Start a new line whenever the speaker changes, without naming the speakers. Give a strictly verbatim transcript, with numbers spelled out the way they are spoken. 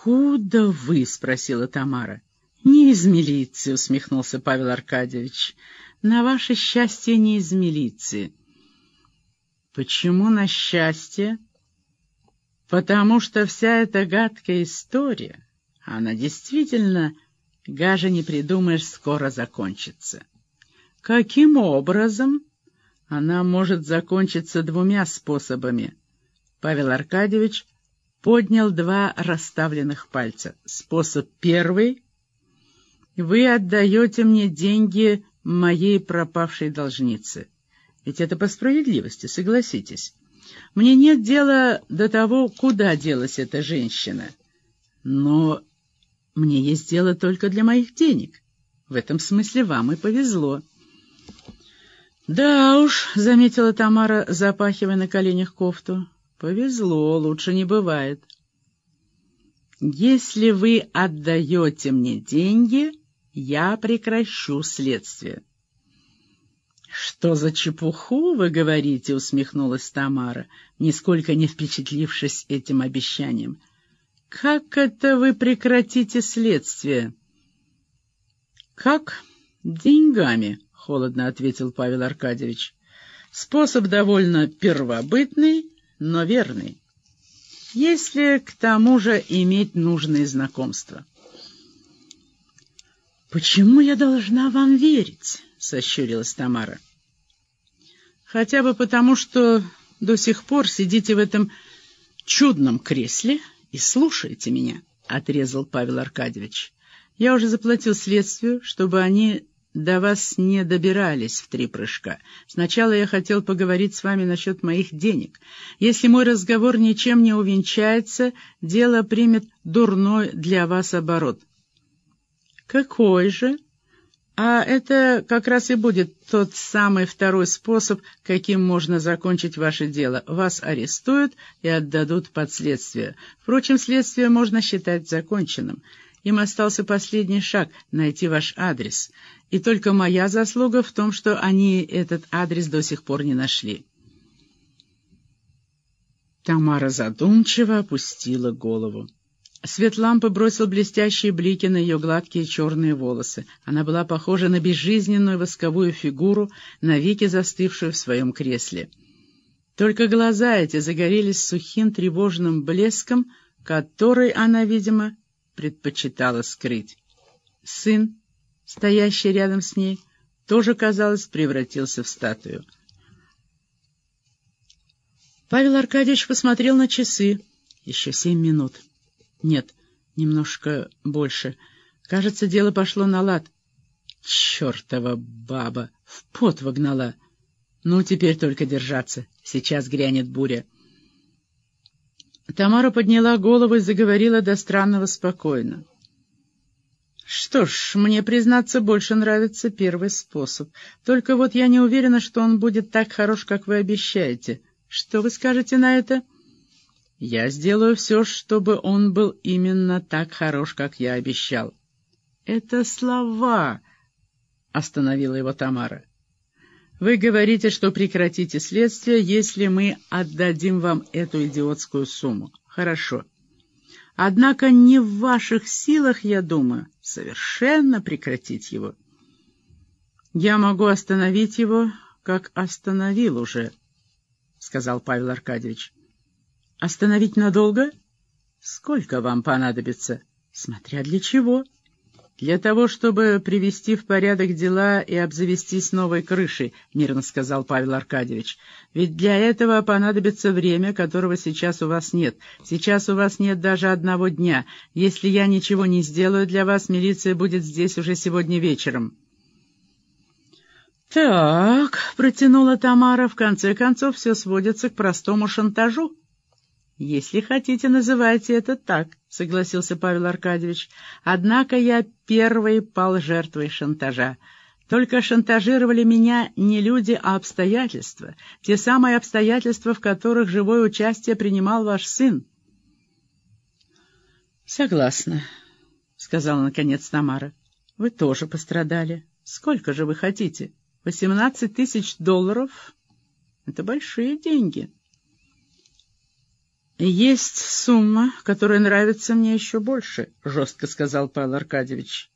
«Откуда вы?» — спросила Тамара. «Не из милиции», — усмехнулся Павел Аркадьевич. «На ваше счастье, не из милиции». «Почему на счастье?» «Потому что вся эта гадкая история, она действительно, гаже не придумаешь, скоро закончится». «Каким образом?» «Она может закончиться двумя способами». Павел Аркадьевич поднял два расставленных пальца. «Способ первый. Вы отдаете мне деньги моей пропавшей должнице. Ведь это по справедливости, согласитесь. Мне нет дела до того, куда делась эта женщина. Но мне есть дело только для моих денег. В этом смысле вам и повезло». «Да уж», — заметила Тамара, запахивая на коленях кофту, — «повезло, лучше не бывает». «Если вы отдаете мне деньги, я прекращу следствие». «Что за чепуху вы говорите?» — усмехнулась Тамара, нисколько не впечатлившись этим обещанием. «Как это вы прекратите следствие?» «Как? Деньгами», — холодно ответил Павел Аркадьевич. «Способ довольно первобытный, но верный, если к тому же иметь нужные знакомства». «Почему я должна вам верить?» — сощурилась Тамара. «Хотя бы потому, что до сих пор сидите в этом чудном кресле и слушаете меня», — отрезал Павел Аркадьевич. «Я уже заплатил следствию, чтобы они до вас не добирались в три прыжка. Сначала я хотел поговорить с вами насчет моих денег. Если мой разговор ничем не увенчается, дело примет дурной для вас оборот». «Какой же?» «А это как раз и будет тот самый второй способ, каким можно закончить ваше дело. Вас арестуют и отдадут под следствие. Впрочем, следствие можно считать законченным. Им остался последний шаг — найти ваш адрес. И только моя заслуга в том, что они этот адрес до сих пор не нашли». Тамара задумчиво опустила голову. Свет лампы бросил блестящие блики на ее гладкие черные волосы. Она была похожа на безжизненную восковую фигуру, навеки застывшую в своем кресле. Только глаза эти загорелись сухим тревожным блеском, который она, видимо, предпочитала скрыть. Сын, стоящий рядом с ней, тоже, казалось, превратился в статую. Павел Аркадьевич посмотрел на часы. Еще семь минут. Нет, немножко больше. Кажется, дело пошло на лад. Чертова баба! В пот вогнала. Ну, теперь только держаться. Сейчас грянет буря. Тамара подняла голову и заговорила до странного спокойно. «Что ж, мне, признаться, больше нравится первый способ. Только вот я не уверена, что он будет так хорош, как вы обещаете. Что вы скажете на это?» «Я сделаю все, чтобы он был именно так хорош, как я обещал». «Это слова», — остановила его Тамара. «Вы говорите, что прекратите следствие, если мы отдадим вам эту идиотскую сумму. Хорошо. Однако не в ваших силах, я думаю, совершенно прекратить его. Я могу остановить его, как остановил уже», — сказал Павел Аркадьевич. «Остановить надолго? Сколько вам понадобится? Смотря для чего. Для того, чтобы привести в порядок дела и обзавестись новой крышей», — мирно сказал Павел Аркадьевич. «Ведь для этого понадобится время, которого сейчас у вас нет. Сейчас у вас нет даже одного дня. Если я ничего не сделаю для вас, милиция будет здесь уже сегодня вечером». «Так», — протянула Тамара, — «в конце концов все сводится к простому шантажу». «Если хотите, называйте это так», — согласился Павел Аркадьевич. «Однако я первый пал жертвой шантажа. Только шантажировали меня не люди, а обстоятельства. Те самые обстоятельства, в которых живое участие принимал ваш сын». «Согласна», — сказала наконец Тамара. «Вы тоже пострадали. Сколько же вы хотите? Восемнадцать тысяч долларов — это большие деньги». «Есть сумма, которая нравится мне еще больше», — жестко сказал Павел Аркадьевич.